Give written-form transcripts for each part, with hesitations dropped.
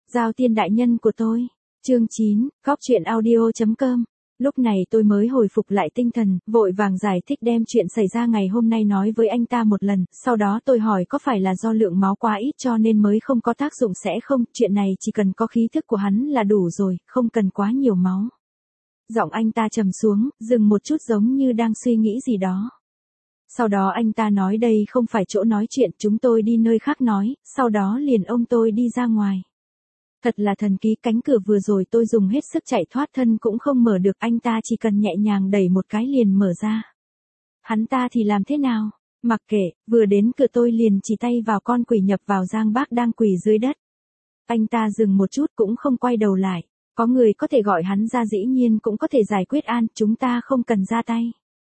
Giao tiên đại nhân của tôi. Chương 9, Góc truyện audio.com. Lúc này tôi mới hồi phục lại tinh thần, vội vàng giải thích đem chuyện xảy ra ngày hôm nay nói với anh ta một lần, sau đó tôi hỏi có phải là do lượng máu quá ít cho nên mới không có tác dụng sẽ không, chuyện này chỉ cần có khí thức của hắn là đủ rồi, không cần quá nhiều máu. Giọng anh ta trầm xuống, dừng một chút giống như đang suy nghĩ gì đó. Sau đó anh ta nói đây không phải chỗ nói chuyện, chúng tôi đi nơi khác nói, sau đó liền ôm tôi đi ra ngoài. Thật là thần kỳ, cánh cửa vừa rồi tôi dùng hết sức chạy thoát thân cũng không mở được, anh ta chỉ cần nhẹ nhàng đẩy một cái liền mở ra. Hắn ta thì làm thế nào? Mặc kệ, vừa đến cửa tôi liền chỉ tay vào con quỷ nhập vào Giang Bác đang quỳ dưới đất. Anh ta dừng một chút cũng không quay đầu lại. Có người có thể gọi hắn ra, dĩ nhiên cũng có thể giải quyết an, chúng ta không cần ra tay.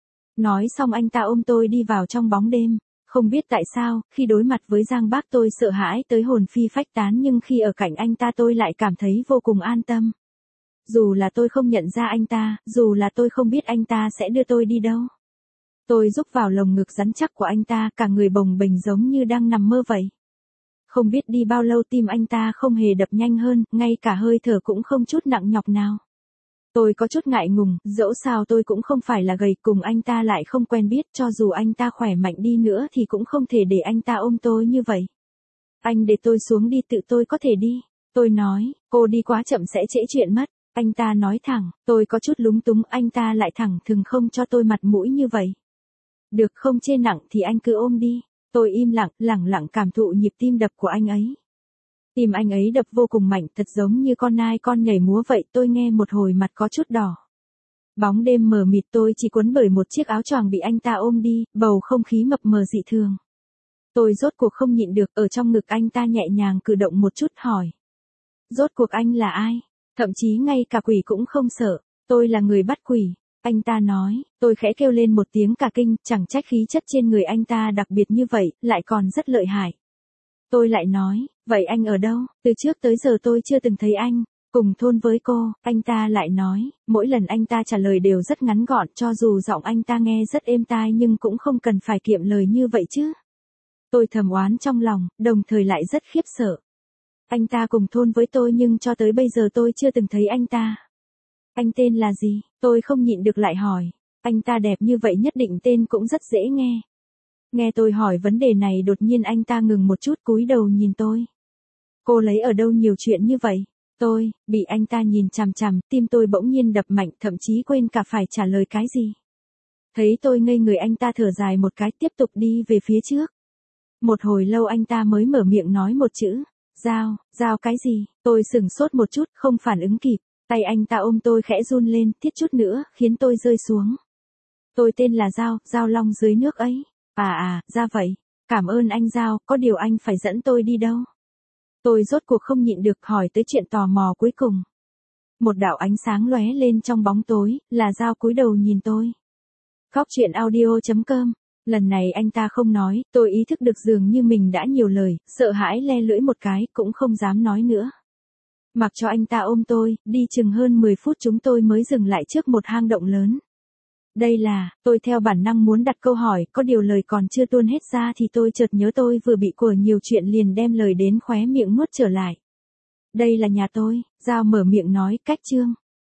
Nói xong anh ta ôm tôi đi vào trong bóng đêm. Không biết tại sao, khi đối mặt với Giang Bác tôi sợ hãi tới hồn phi phách tán, nhưng khi ở cạnh anh ta tôi lại cảm thấy vô cùng an tâm. Dù là tôi không nhận ra anh ta, dù là tôi không biết anh ta sẽ đưa tôi đi đâu. Tôi rúc vào lồng ngực rắn chắc của anh ta, cả người bồng bềnh giống như đang nằm mơ vậy. Không biết đi bao lâu tim anh ta không hề đập nhanh hơn, ngay cả hơi thở cũng không chút nặng nhọc nào. Tôi có chút ngại ngùng, dẫu sao tôi cũng không phải là gầy, cùng anh ta lại không quen biết, cho dù anh ta khỏe mạnh đi nữa thì cũng không thể để anh ta ôm tôi như vậy. Anh để tôi xuống đi, tự tôi có thể đi. Tôi nói, cô đi quá chậm sẽ trễ chuyện mất. Anh ta nói thẳng, tôi có chút lúng túng, anh ta lại thẳng thừng không cho tôi mặt mũi như vậy. Được, không chê nặng thì anh cứ ôm đi. Tôi im lặng, lẳng lặng cảm thụ nhịp tim đập của anh ấy. Tim anh ấy đập vô cùng mạnh, thật giống như con nai con nhảy múa vậy, tôi nghe một hồi mặt có chút đỏ. Bóng đêm mờ mịt, tôi chỉ cuốn bởi một chiếc áo choàng bị anh ta ôm đi, bầu không khí mập mờ dị thường. Tôi rốt cuộc không nhịn được, ở trong ngực anh ta nhẹ nhàng cử động một chút hỏi. Rốt cuộc anh là ai? Thậm chí ngay cả quỷ cũng không sợ, tôi là người bắt quỷ. Anh ta nói, tôi khẽ kêu lên một tiếng cả kinh, chẳng trách khí chất trên người anh ta đặc biệt như vậy, lại còn rất lợi hại. Tôi lại nói, vậy anh ở đâu? Từ trước tới giờ tôi chưa từng thấy anh. Cùng thôn với cô. Anh ta lại nói, mỗi lần anh ta trả lời đều rất ngắn gọn, cho dù giọng anh ta nghe rất êm tai nhưng cũng không cần phải kiệm lời như vậy chứ. Tôi thầm oán trong lòng, đồng thời lại rất khiếp sợ. Anh ta cùng thôn với tôi nhưng cho tới bây giờ tôi chưa từng thấy anh ta. Anh tên là gì? Tôi không nhịn được lại hỏi. Anh ta đẹp như vậy nhất định tên cũng rất dễ nghe. Nghe tôi hỏi vấn đề này đột nhiên anh ta ngừng một chút, cúi đầu nhìn tôi. Cô lấy ở đâu nhiều chuyện như vậy? Tôi, bị anh ta nhìn chằm chằm, tim tôi bỗng nhiên đập mạnh, thậm chí quên cả phải trả lời cái gì. Thấy tôi ngây người anh ta thở dài một cái, tiếp tục đi về phía trước. Một hồi lâu anh ta mới mở miệng nói một chữ. Giao, giao cái gì? Tôi sửng sốt một chút, không phản ứng kịp. Tay anh ta ôm tôi khẽ run lên, thiết chút nữa, khiến tôi rơi xuống. Tôi tên là Giao, Giao Long dưới nước ấy. Ra vậy. Cảm ơn anh Giao, có điều anh phải dẫn tôi đi đâu? Tôi rốt cuộc không nhịn được hỏi tới chuyện tò mò cuối cùng. Một đạo ánh sáng lóe lên trong bóng tối, là Giao cúi đầu nhìn tôi. Góc truyện audio.com. Lần này anh ta không nói, tôi ý thức được dường như mình đã nhiều lời, sợ hãi le lưỡi một cái, cũng không dám nói nữa. Mặc cho anh ta ôm tôi, đi chừng hơn 10 phút chúng tôi mới dừng lại trước một hang động lớn. Đây là, tôi theo bản năng muốn đặt câu hỏi, có điều lời còn chưa tuôn hết ra thì tôi chợt nhớ tôi vừa bị của nhiều chuyện liền đem lời đến khóe miệng nuốt trở lại. Đây là nhà tôi, Giao mở miệng nói, cách chương.